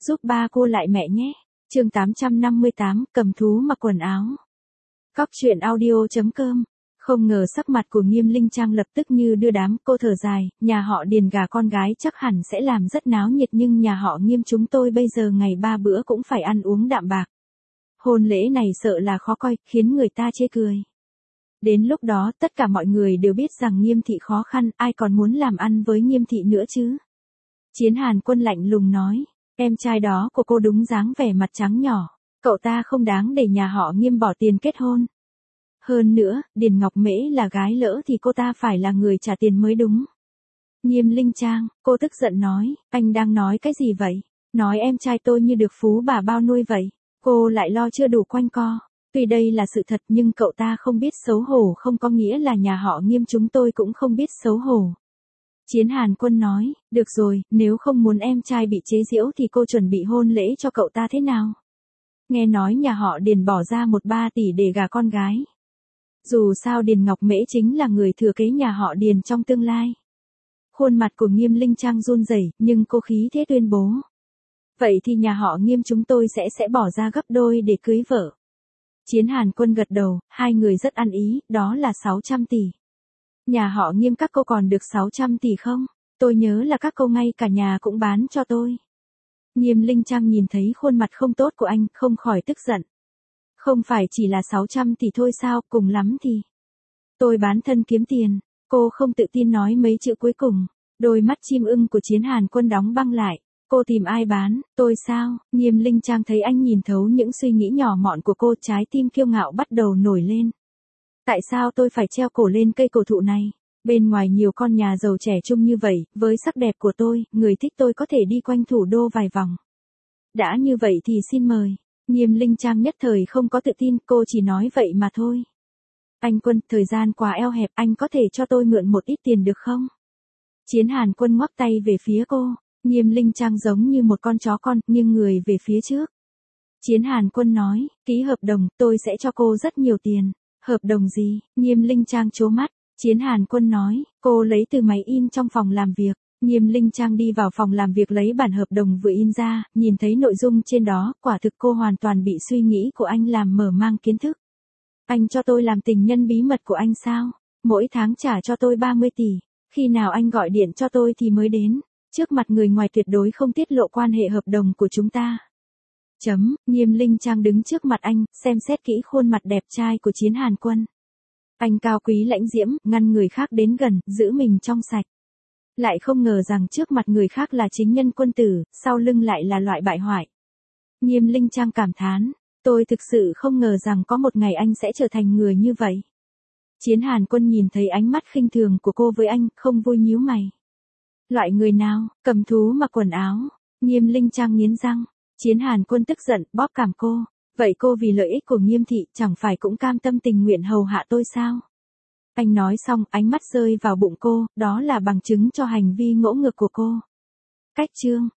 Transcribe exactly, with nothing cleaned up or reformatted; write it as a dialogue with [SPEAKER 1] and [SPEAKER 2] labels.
[SPEAKER 1] giúp ba cô lại mẹ nhé. Chương tám trăm năm mươi tám, cầm thú mặc quần áo. Cóc truyện audio chấm com. Không ngờ sắc mặt của Nghiêm Linh Trang lập tức như đưa đám, cô thở dài, nhà họ Điền gả con gái chắc hẳn sẽ làm rất náo nhiệt nhưng nhà họ Nghiêm chúng tôi bây giờ ngày ba bữa cũng phải ăn uống đạm bạc. Hôn lễ này sợ là khó coi, khiến người ta chê cười. Đến lúc đó tất cả mọi người đều biết rằng Nghiêm thị khó khăn, ai còn muốn làm ăn với Nghiêm thị nữa chứ. Chiến Hàn Quân lạnh lùng nói, em trai đó của cô đúng dáng vẻ mặt trắng nhỏ, cậu ta không đáng để nhà họ Nghiêm bỏ tiền kết hôn. Hơn nữa, Điền Ngọc Mễ là gái lỡ thì cô ta phải là người trả tiền mới đúng. Nghiêm Linh Trang, cô tức giận nói, anh đang nói cái gì vậy? Nói em trai tôi như được phú bà bao nuôi vậy. Cô lại lo chưa đủ quanh co. Tuy đây là sự thật nhưng cậu ta không biết xấu hổ không có nghĩa là nhà họ Nghiêm chúng tôi cũng không biết xấu hổ. Chiến Hàn Quân nói, được rồi, nếu không muốn em trai bị chế giễu thì cô chuẩn bị hôn lễ cho cậu ta thế nào? Nghe nói nhà họ Điền bỏ ra một ba tỷ để gả con gái. Dù sao Điền Ngọc Mễ chính là người thừa kế nhà họ Điền trong tương lai. Khuôn mặt của Nghiêm Linh Trang run rẩy, nhưng cô khí thế tuyên bố. Vậy thì nhà họ Nghiêm chúng tôi sẽ sẽ bỏ ra gấp đôi để cưới vợ. Chiến Hàn Quân gật đầu, hai người rất ăn ý, đó là sáu trăm tỷ. Nhà họ Nghiêm các cô còn được sáu trăm tỷ không? Tôi nhớ là các cô ngay cả nhà cũng bán cho tôi. Nghiêm Linh Trang nhìn thấy khuôn mặt không tốt của anh, không khỏi tức giận. Không phải chỉ là sáu trăm tỷ thôi sao, cùng lắm thì. Tôi bán thân kiếm tiền, cô không tự tin nói mấy chữ cuối cùng. Đôi mắt chim ưng của Chiến Hàn Quân đóng băng lại. Cô tìm ai bán, tôi sao? Nghiêm Linh Trang thấy anh nhìn thấu những suy nghĩ nhỏ mọn của cô, trái tim kiêu ngạo bắt đầu nổi lên. Tại sao tôi phải treo cổ lên cây cổ thụ này? Bên ngoài nhiều con nhà giàu trẻ trung như vậy, với sắc đẹp của tôi, người thích tôi có thể đi quanh thủ đô vài vòng. Đã như vậy thì xin mời. Nghiêm Linh Trang nhất thời không có tự tin, cô chỉ nói vậy mà thôi. Anh Quân, thời gian quá eo hẹp, anh có thể cho tôi mượn một ít tiền được không? Chiến Hàn Quân ngoắc tay về phía cô. Nghiêm Linh Trang giống như một con chó con, nghiêng người về phía trước. Chiến Hàn Quân nói, ký hợp đồng, tôi sẽ cho cô rất nhiều tiền. Hợp đồng gì? Nghiêm Linh Trang trố mắt. Chiến Hàn Quân nói, cô lấy từ máy in trong phòng làm việc. Nghiêm Linh Trang đi vào phòng làm việc lấy bản hợp đồng vừa in ra, nhìn thấy nội dung trên đó, quả thực cô hoàn toàn bị suy nghĩ của anh làm mở mang kiến thức. Anh cho tôi làm tình nhân bí mật của anh sao? Mỗi tháng trả cho tôi ba mươi tỷ. Khi nào anh gọi điện cho tôi thì mới đến. Trước mặt người ngoài tuyệt đối không tiết lộ quan hệ hợp đồng của chúng ta. Chấm, Nghiêm Linh Trang đứng trước mặt anh, xem xét kỹ khuôn mặt đẹp trai của Chiến Hàn Quân. Anh cao quý lãnh diễm, ngăn người khác đến gần, giữ mình trong sạch. Lại không ngờ rằng trước mặt người khác là chính nhân quân tử, sau lưng lại là loại bại hoại. Nghiêm Linh Trang cảm thán, tôi thực sự không ngờ rằng có một ngày anh sẽ trở thành người như vậy. Chiến Hàn Quân nhìn thấy ánh mắt khinh thường của cô với anh, không vui nhíu mày. Loại người nào, cầm thú mặc quần áo. Nghiêm Linh Trang nghiến răng. Chiến Hàn Quân tức giận, bóp cằm cô. Vậy cô vì lợi ích của Nghiêm thị chẳng phải cũng cam tâm tình nguyện hầu hạ tôi sao? Anh nói xong, ánh mắt rơi vào bụng cô, đó là bằng chứng cho hành vi ngỗ ngược của cô. Cách chương.